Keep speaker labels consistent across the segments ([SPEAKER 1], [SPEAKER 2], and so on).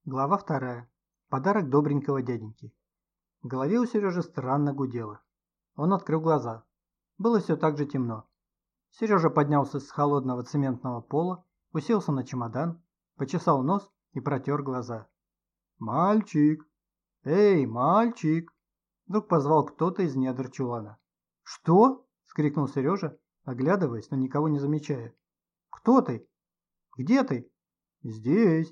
[SPEAKER 1] Глава 2. Подарок добренького дяденьки. В голове у Сережи странно гудело. Он открыл глаза. Было все так же темно. Сережа поднялся с холодного цементного пола, уселся на чемодан, почесал нос и протер глаза. «Мальчик! Эй, мальчик!» Вдруг позвал кто-то из недр чулана. «Что?» – вскрикнул Сережа, оглядываясь, но никого не замечая. «Кто ты? Где ты?» «Здесь!»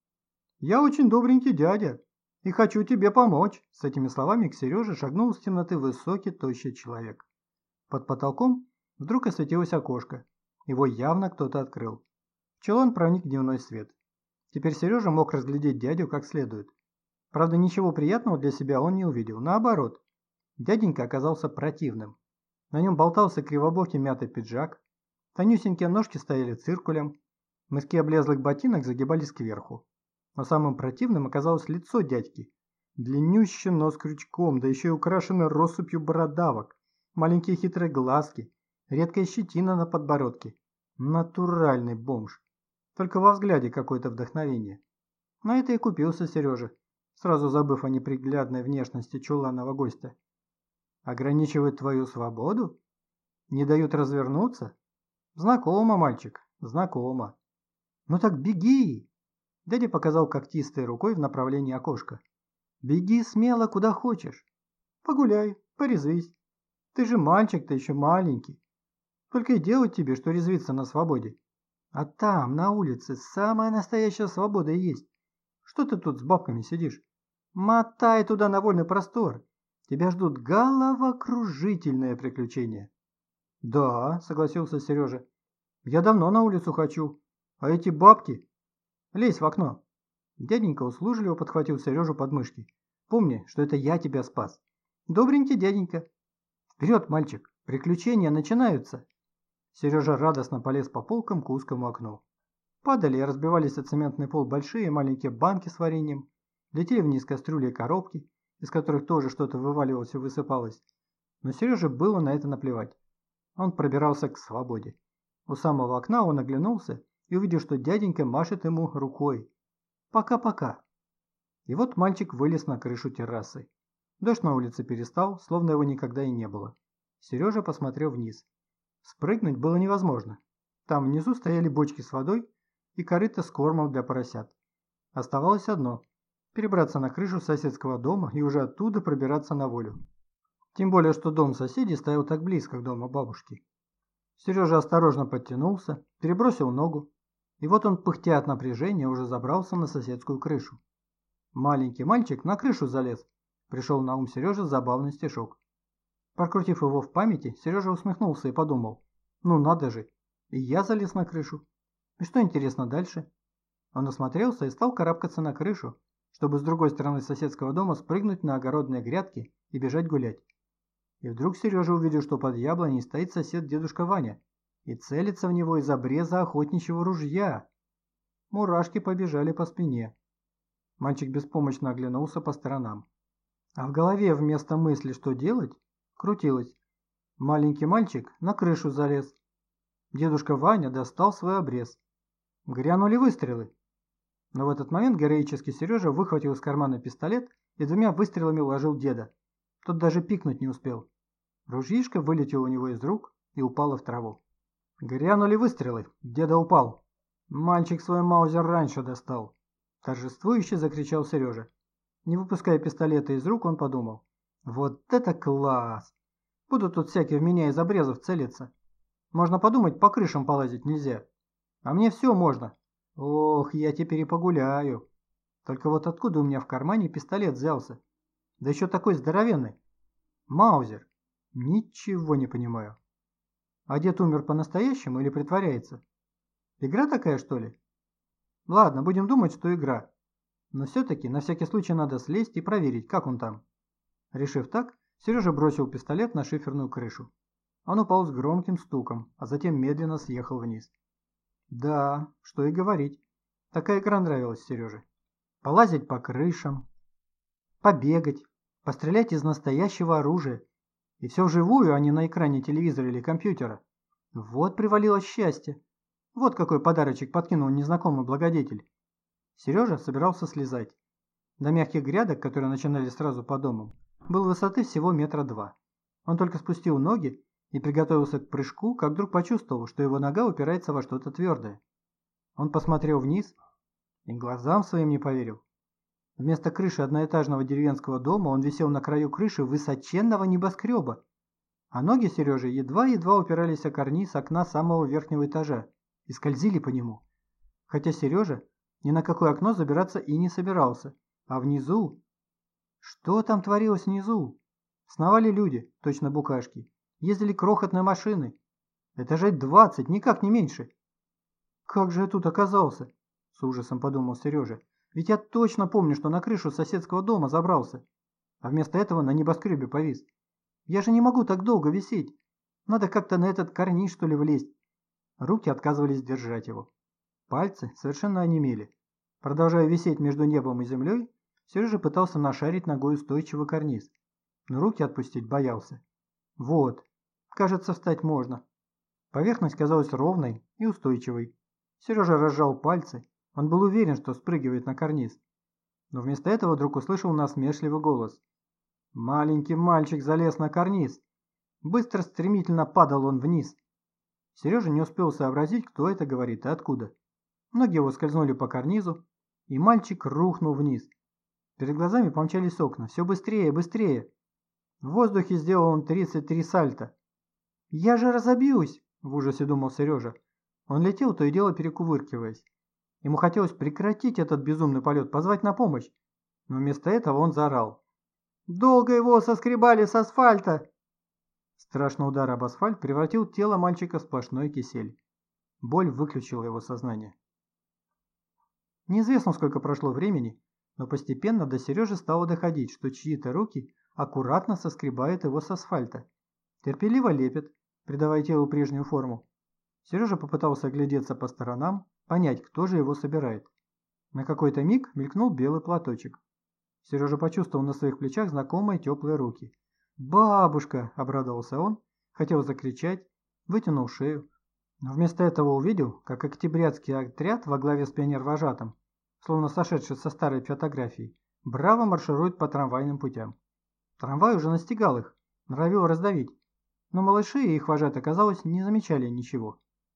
[SPEAKER 1] «Я очень добренький дядя и хочу тебе помочь!» С этими словами к Сереже шагнул из темноты высокий, тощий человек. Под потолком вдруг осветилось окошко. Его явно кто-то открыл. В чулан проник дневной свет. Теперь Сережа мог разглядеть дядю как следует. Правда, ничего приятного для себя он не увидел. Наоборот, дяденька оказался противным. На нем болтался кривобокий мятый пиджак, тонюсенькие ножки стояли циркулем, мыски облезлых ботинок загибались кверху. Но самым противным оказалось лицо дядьки. Длиннющий нос крючком, да еще и украшенный россыпью бородавок, маленькие хитрые глазки, редкая щетина на подбородке. Натуральный бомж. Только во взгляде какое-то вдохновение. На это и купился Сережа, сразу забыв о неприглядной внешности чуланного гостя. Ограничивают твою свободу? Не дают развернуться? Знакомо, мальчик, знакомо. Ну так беги! Дядя показал когтистой рукой в направлении окошка. «Беги смело, куда хочешь. Погуляй, порезвись. Ты же мальчик, ты еще маленький. Только и делать тебе, что резвиться на свободе. А там, на улице, самая настоящая свобода и есть. Что ты тут с бабками сидишь? Мотай туда на вольный простор. Тебя ждут головокружительные приключения». «Да», — согласился Сережа, — «я давно на улицу хочу. А эти бабки...» «Лезь в окно!» Дяденька услужливо подхватил Сережу под мышки. «Помни, что это я тебя спас. Добренький дяденька!» «Вперед, мальчик! Приключения начинаются!» Сережа радостно полез по полкам к узкому окну. Падали и разбивались о цементный пол большие и маленькие банки с вареньем. Летели вниз кастрюли и коробки, из которых тоже что-то вываливалось и высыпалось. Но Сереже было на это наплевать. Он пробирался к свободе. У самого окна он оглянулся и увидел, что дяденька машет ему рукой. «Пока-пока». И вот мальчик вылез на крышу террасы. Дождь на улице перестал, словно его никогда и не было. Сережа посмотрел вниз. Спрыгнуть было невозможно. Там внизу стояли бочки с водой и корыто с кормом для поросят. Оставалось одно – перебраться на крышу соседского дома и уже оттуда пробираться на волю. Тем более, что дом соседей стоял так близко к дому бабушки. Сережа осторожно подтянулся, перебросил ногу, и вот он, пыхтя от напряжения, уже забрался на соседскую крышу. «Маленький мальчик на крышу залез», – пришел на ум Сереже забавный стишок. Прокрутив его в памяти, Сережа усмехнулся и подумал: «Ну надо же, и я залез на крышу. И что интересно дальше?» Он осмотрелся и стал карабкаться на крышу, чтобы с другой стороны соседского дома спрыгнуть на огородные грядки и бежать гулять. И вдруг Сережа увидел, что под яблоней стоит сосед дедушка Ваня и целится в него из обреза охотничьего ружья. Мурашки побежали по спине. Мальчик беспомощно оглянулся по сторонам. А в голове вместо мысли, что делать, крутилось: маленький мальчик на крышу залез. Дедушка Ваня достал свой обрез. Грянули выстрелы. Но в этот момент героический Сережа выхватил из кармана пистолет и двумя выстрелами уложил деда. Тот даже пикнуть не успел. Ружьишко вылетело у него из рук и упало в траву. Грянули выстрелы. Деда упал. Мальчик свой маузер раньше достал. Торжествующе закричал Сережа. Не выпуская пистолета из рук, он подумал: вот это класс! Будут тут всякие в меня из обрезов целиться. Можно подумать, по крышам полазить нельзя. А мне все можно. Ох, я теперь и погуляю. Только вот откуда у меня в кармане пистолет взялся? Да еще такой здоровенный. Маузер. Ничего не понимаю. А дед умер по-настоящему или притворяется? Игра такая, что ли? Ладно, будем думать, что игра. Но все-таки на всякий случай надо слезть и проверить, как он там. Решив так, Сережа бросил пистолет на шиферную крышу. Он упал с громким стуком, а затем медленно съехал вниз. Да, что и говорить. Такая игра нравилась Сереже. Полазить по крышам, побегать, пострелять из настоящего оружия. И все вживую, а не на экране телевизора или компьютера. Вот привалило счастье. Вот какой подарочек подкинул незнакомый благодетель. Сережа собирался слезать. До мягких грядок, которые начинались сразу по дому, был высоты всего 2 метра. Он только спустил ноги и приготовился к прыжку, как вдруг почувствовал, что его нога упирается во что-то твердое. Он посмотрел вниз и глазам своим не поверил. Вместо крыши одноэтажного деревенского дома он висел на краю крыши высоченного небоскреба, а ноги Сережи едва-едва упирались о карниз окна самого верхнего этажа и скользили по нему. Хотя Сережа ни на какое окно забираться и не собирался, а внизу... Что там творилось внизу? Сновали люди, точно букашки, ездили крохотные машины. Этажей 20, никак не меньше. Как же я тут оказался? С ужасом подумал Сережа. Ведь я точно помню, что на крышу соседского дома забрался, а вместо этого на небоскребе повис. Я же не могу так долго висеть. Надо как-то на этот карниз, что ли, влезть. Руки отказывались держать его. Пальцы совершенно онемели. Продолжая висеть между небом и землей, Сережа пытался нашарить ногой устойчивый карниз, но руки отпустить боялся. Вот, кажется, встать можно. Поверхность казалась ровной и устойчивой. Сережа разжал пальцы. Он был уверен, что спрыгивает на карниз. Но вместо этого вдруг услышал насмешливый голос. Маленький мальчик залез на карниз. Быстро, стремительно падал он вниз. Сережа не успел сообразить, кто это говорит и откуда. Ноги его скользнули по карнизу, и мальчик рухнул вниз. Перед глазами помчались окна. Все быстрее, быстрее. В воздухе сделал он 33 сальто. «Я же разобьюсь!» – в ужасе думал Сережа. Он летел, то и дело перекувыркиваясь. Ему хотелось прекратить этот безумный полет, позвать на помощь. Но вместо этого он заорал. «Долго его соскребали с асфальта!» Страшный удар об асфальт превратил тело мальчика в сплошной кисель. Боль выключила его сознание. Неизвестно, сколько прошло времени, но постепенно до Сережи стало доходить, что чьи-то руки аккуратно соскребают его с асфальта. Терпеливо лепят, придавая телу прежнюю форму. Сережа попытался оглядеться по сторонам, понять, кто же его собирает. На какой-то миг мелькнул белый платочек. Сережа почувствовал на своих плечах знакомые теплые руки. «Бабушка!» – обрадовался он, хотел закричать, вытянул шею. Но вместо этого увидел, как октябрятский отряд во главе с пионер-вожатым, словно сошедший со старой фотографии, браво марширует по трамвайным путям. Трамвай уже настигал их, норовил раздавить, но малыши и их вожатый, казалось, не замечали ничего.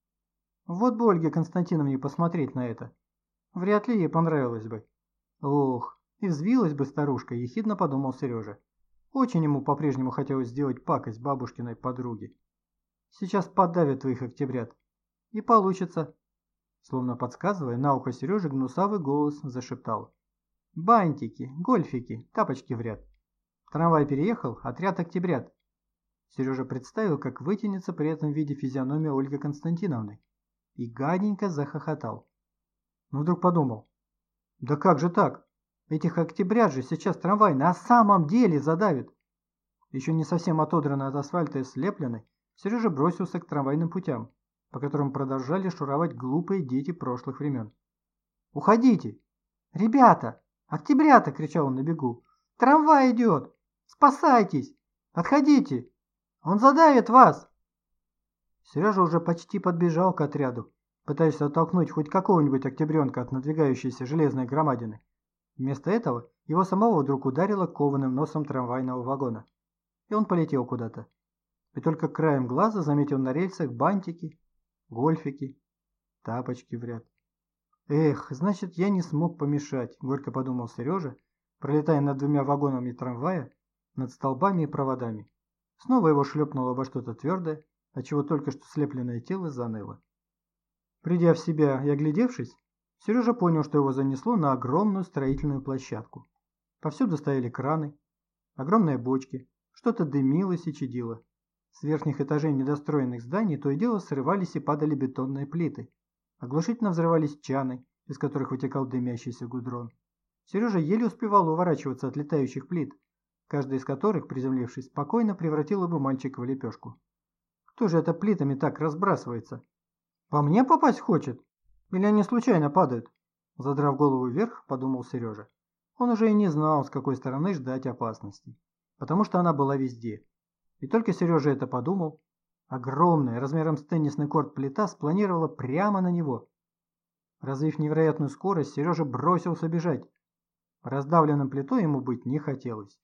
[SPEAKER 1] Вот бы Ольге Константиновне посмотреть на это. Вряд ли ей понравилось бы. Ох, и взвилась бы старушка, ехидно подумал Сережа. Очень ему по-прежнему хотелось сделать пакость бабушкиной подруге. Сейчас подавят твоих октябрят. И получится. Словно подсказывая, на ухо Сережи гнусавый голос зашептал. Бантики, гольфики, тапочки в ряд. Трамвай переехал, отряд октябрят. Сережа представил, как вытянется при этом виде физиономия Ольги Константиновны. И гаденько захохотал. Но вдруг подумал. Да как же так? Этих октябрят же сейчас трамвай на самом деле задавит. Еще не совсем отодранный от асфальта и слепленный, Сережа бросился к трамвайным путям, по которым продолжали шуровать глупые дети прошлых времен. «Уходите! Ребята! Октябрята!» – кричал он на бегу. «Трамвай идет! Спасайтесь! Отходите! Он задавит вас!» Сережа уже почти подбежал к отряду, пытаясь оттолкнуть хоть какого-нибудь октябренка от надвигающейся железной громадины. Вместо этого его самого вдруг ударило кованым носом трамвайного вагона, и он полетел куда-то. И только краем глаза заметил на рельсах бантики, гольфики, тапочки в ряд. «Эх, значит, я не смог помешать», – горько подумал Сережа, пролетая над 2 вагонами трамвая, над столбами и проводами. Снова его шлепнуло во что-то твердое, отчего только что слепленное тело заныло. Придя в себя и оглядевшись, Сережа понял, что его занесло на огромную строительную площадку. Повсюду стояли краны, огромные бочки, что-то дымилось и чадило. С верхних этажей недостроенных зданий то и дело срывались и падали бетонные плиты. Оглушительно взрывались чаны, из которых вытекал дымящийся гудрон. Сережа еле успевал уворачиваться от летающих плит, каждая из которых, приземлившись, спокойно превратила бы мальчика в лепешку. Кто же это плитами так разбрасывается? По мне попасть хочет? Или они случайно падают? Задрав голову вверх, подумал Сережа. Он уже и не знал, с какой стороны ждать опасности, потому что она была везде. И только Сережа это подумал, огромная, размером с теннисный корт плита спланировала прямо на него. Развив невероятную скорость, Сережа бросился бежать. Раздавленным плитой ему быть не хотелось.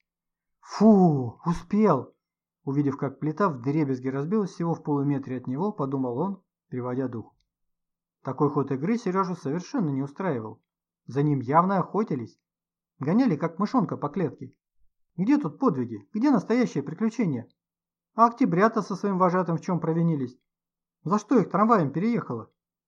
[SPEAKER 1] «Фу, успел!» Увидев, как плита вдребезги разбилась всего в полуметре от него, подумал он, переводя дух. Такой ход игры Сережу совершенно не устраивал. За ним явно охотились. Гоняли, как мышонка по клетке. Где тут подвиги? Где настоящее приключение? А октябрята со своим вожатым в чем провинились? За что их трамваем переехало?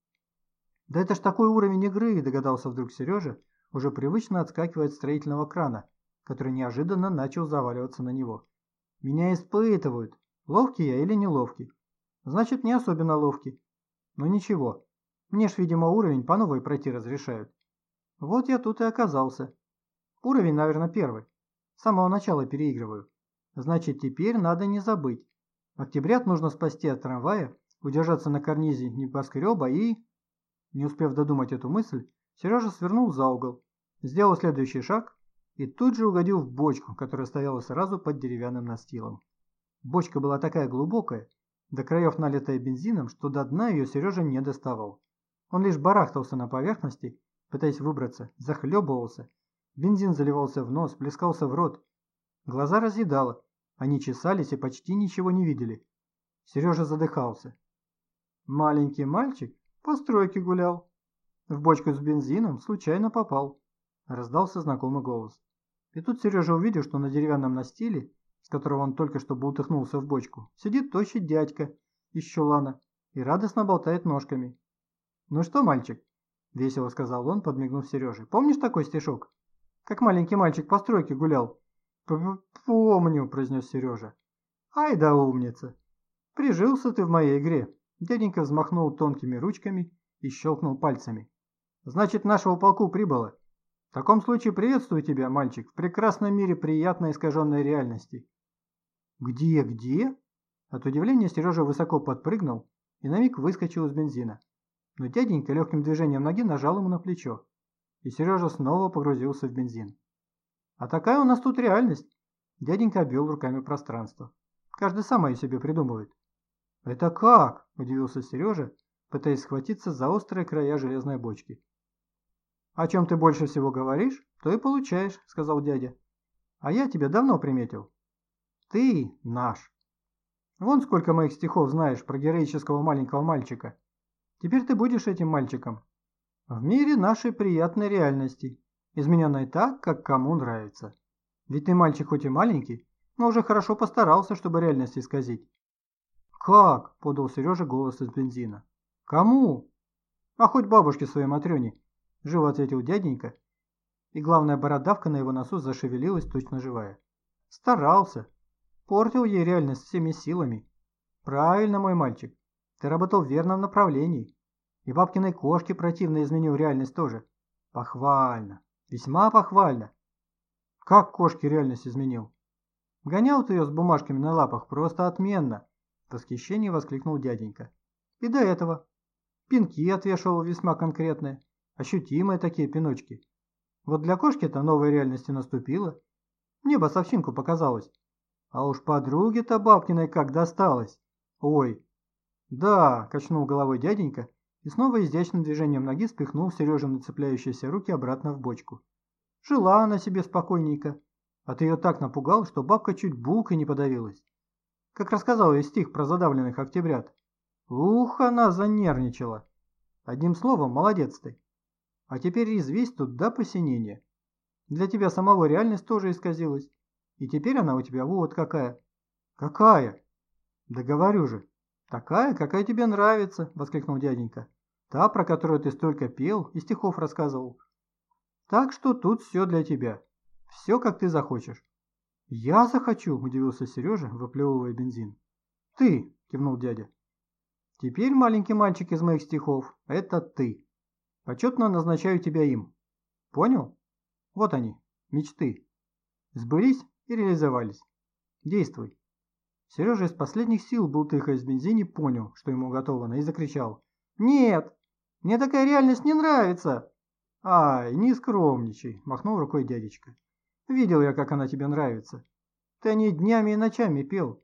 [SPEAKER 1] Да это ж такой уровень игры, догадался вдруг Сережа, уже привычно отскакивая от строительного крана, который неожиданно начал заваливаться на него. Меня испытывают, ловкий я или неловкий. Значит, не особенно ловкий. Но ничего, мне ж, видимо, уровень по новой пройти разрешают. Вот я тут и оказался. Уровень, наверное, первый. С самого начала переигрываю. Значит, теперь надо не забыть. Октябрят нужно спасти от трамвая, удержаться на карнизе небоскреба и... Не успев додумать эту мысль, Сережа свернул за угол, сделал следующий шаг и тут же угодил в бочку, которая стояла сразу под деревянным настилом. Бочка была такая глубокая, до краев налитая бензином, что до дна ее Сережа не доставал. Он лишь барахтался на поверхности, пытаясь выбраться, захлебывался. Бензин заливался в нос, плескался в рот. Глаза разъедало, они чесались и почти ничего не видели. Сережа задыхался. Маленький мальчик по стройке гулял. В бочку с бензином случайно попал. Раздался знакомый голос. И тут Сережа увидел, что на деревянном настиле, с которого он только что бултыхнулся в бочку, сидит тощий дядька из чулана и радостно болтает ножками. «Ну что, мальчик?» – весело сказал он, подмигнув Сереже. «Помнишь такой стишок? Как маленький мальчик по стройке гулял?» «Помню», – произнес Сережа. «Ай да умница! Прижился ты в моей игре!» Дяденька взмахнул тонкими ручками и щелкнул пальцами. «Значит, нашего полку прибыло. В таком случае приветствую тебя, мальчик, в прекрасном мире приятной искаженной реальности». «Где, где?» От удивления Сережа высоко подпрыгнул и на миг выскочил из бензина. Но дяденька легким движением ноги нажал ему на плечо, и Сережа снова погрузился в бензин. «А такая у нас тут реальность!» Дяденька обвел руками пространство. «Каждый сам ее себе придумывает». «Это как?» – удивился Сережа, пытаясь схватиться за острые края железной бочки. «О чем ты больше всего говоришь, то и получаешь», – сказал дядя. «А я тебя давно приметил. Ты наш. Вон сколько моих стихов знаешь про героического маленького мальчика. Теперь ты будешь этим мальчиком. В мире нашей приятной реальности, измененной так, как кому нравится. Ведь ты мальчик хоть и маленький, но уже хорошо постарался, чтобы реальность исказить». «Как?» – подал Сережа голос из бензина. «Кому?» «А хоть бабушке своей Матрёне», – живо ответил дяденька, и главная бородавка на его носу зашевелилась точно живая. «Старался. Портил ей реальность всеми силами. Правильно, мой мальчик. Ты работал в верном направлении. И бабкиной кошке противно изменил реальность тоже. Похвально. Весьма похвально». «Как кошке реальность изменил?» «Гонял ты ее с бумажками на лапах просто отменно», – в восхищении воскликнул дяденька. «И до этого. Пинки отвешивал весьма конкретные, ощутимые такие пиночки. Вот для кошки-то новая реальность и наступила. Мне басовщинку показалось. А уж подруге-то бабкиной как досталось. Ой!» «Да», – качнул головой дяденька и снова изящным движением ноги спихнул Сережины цепляющиеся руки обратно в бочку. «Жила она себе спокойненько, а ты ее так напугал, что бабка чуть булкой не подавилась. Как рассказал ей стих про задавленных октябрят. Ух, она занервничала. Одним словом, молодец ты. А теперь резвись тут до посинения. Для тебя самого реальность тоже исказилась. И теперь она у тебя вот какая». «Какая?» «Да говорю же. Такая, какая тебе нравится», – воскликнул дяденька. «Та, про которую ты столько пел и стихов рассказывал. Так что тут все для тебя. Все, как ты захочешь». «Я захочу», – удивился Сережа, выплевывая бензин. «Ты», – кивнул дядя. «Теперь, маленький мальчик из моих стихов, это ты. Почетно назначаю тебя им. Понял? Вот они, мечты. Сбылись и реализовались. Действуй». Сережа из последних сил, бултыхаясь в бензине, понял, что ему готово, и закричал. «Нет! Мне такая реальность не нравится!» «Ай, не скромничай», – махнул рукой дядечка. «Видел я, как она тебе нравится. Ты о ней днями и ночами пел.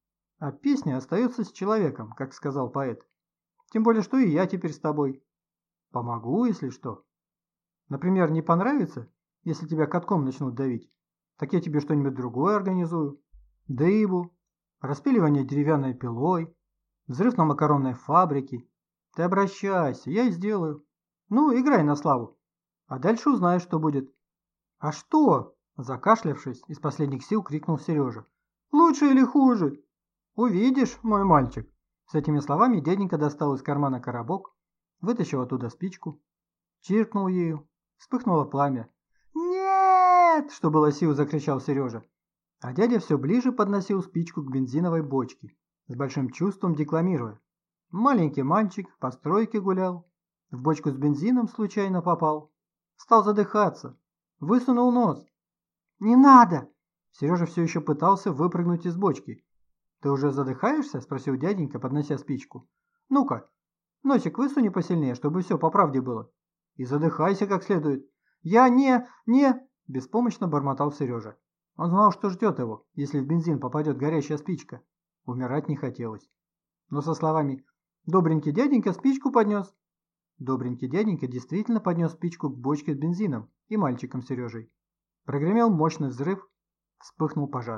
[SPEAKER 1] А песня остается с человеком, как сказал поэт. Тем более, что и я теперь с тобой. Помогу, если что. Например, не понравится, если тебя катком начнут давить, так я тебе что-нибудь другое организую. Дыбу, распиливание деревянной пилой, взрыв на макаронной фабрике. Ты обращайся, я и сделаю. Ну, играй на славу. А дальше узнаешь, что будет. А что? Закашлявшись, из последних сил крикнул Сережа. Лучше или хуже? Увидишь, мой мальчик. С этими словами дяденька достал из кармана коробок, вытащил оттуда спичку, чиркнул ею, вспыхнуло пламя. «Нет!» – что было сил, закричал Сережа. А дядя все ближе подносил спичку к бензиновой бочке, с большим чувством декламируя. Маленький мальчик по стройке гулял, в бочку с бензином случайно попал. Стал задыхаться, высунул нос. «Не надо!» Сережа все еще пытался выпрыгнуть из бочки. «Ты уже задыхаешься?» – спросил дяденька, поднося спичку. «Ну-ка, носик высуни посильнее, чтобы все по правде было. И задыхайся как следует». «Я не...» – беспомощно бормотал Сережа. Он знал, что ждет его, если в бензин попадет горящая спичка. Умирать не хотелось. Но со словами «добренький дяденька спичку поднес». Добренький дяденька действительно поднес спичку к бочке с бензином и мальчиком Сережей. Прогремел мощный взрыв, вспыхнул пожар.